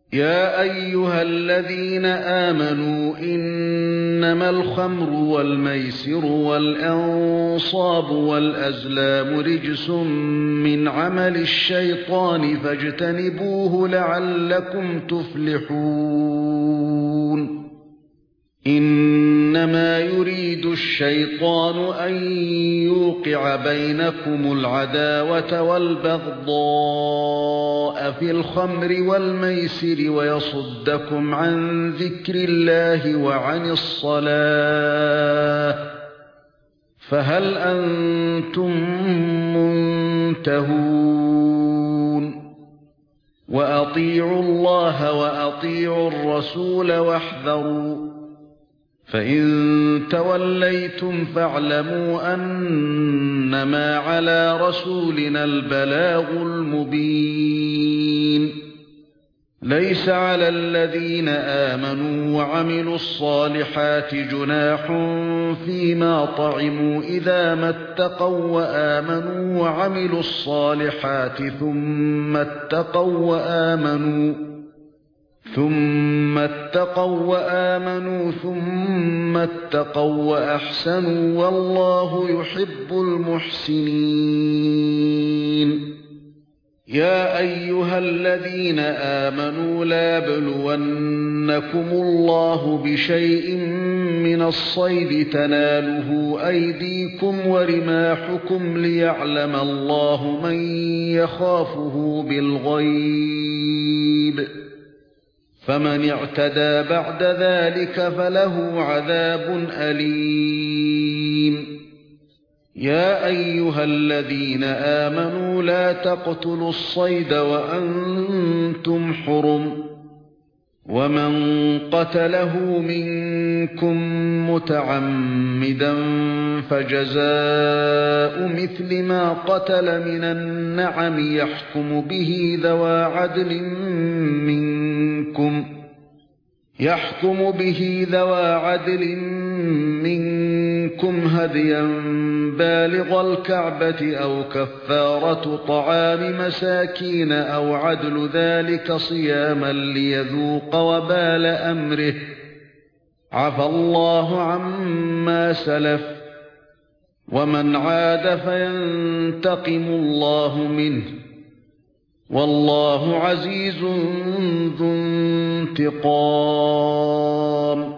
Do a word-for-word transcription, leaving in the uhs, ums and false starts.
يا أيها الذين آمنوا إنما الخمر والميسر والأنصاب والأزلام رجس من عمل الشيطان فاجتنبوه لعلكم تفلحون إنما يريد الشيطان أن يوقع بينكم العداوة والبغضاء في الخمر والميسر ويصدكم عن ذكر الله وعن الصلاة فهل أنتم منتهون وأطيعوا الله وأطيعوا الرسول واحذروا فإن توليتم فاعلموا أنما على رسولنا البلاغ المبين ليس على الذين آمنوا وعملوا الصالحات جناح فيما طعموا إذا ما اتقوا وآمنوا وعملوا الصالحات ثم اتقوا وآمنوا ثم اتقوا وآمنوا ثم اتقوا وأحسنوا والله يحب المحسنين يا أيها الذين آمنوا لا يبلونكم الله بشيء من الصيد تناله أيديكم ورماحكم ليعلم الله من يخافه بالغيب فمن اعتدى بعد ذلك فله عذاب أليم يا أيها الذين آمنوا لا تقتلوا الصيد وأنتم حرم ومن قتله منكم متعمدا فجزاء مثل ما قتل من النعم يحكم به ذوى عدل منكم يحكم به ذوى عدل منكم هديا بالغ الكعبة أو كفارة طعام مساكين أو عدل ذلك صياما ليذوق وبال أمره عفى الله عما سلف ومن عاد فينتقم الله منه والله عزيز ذو انتقام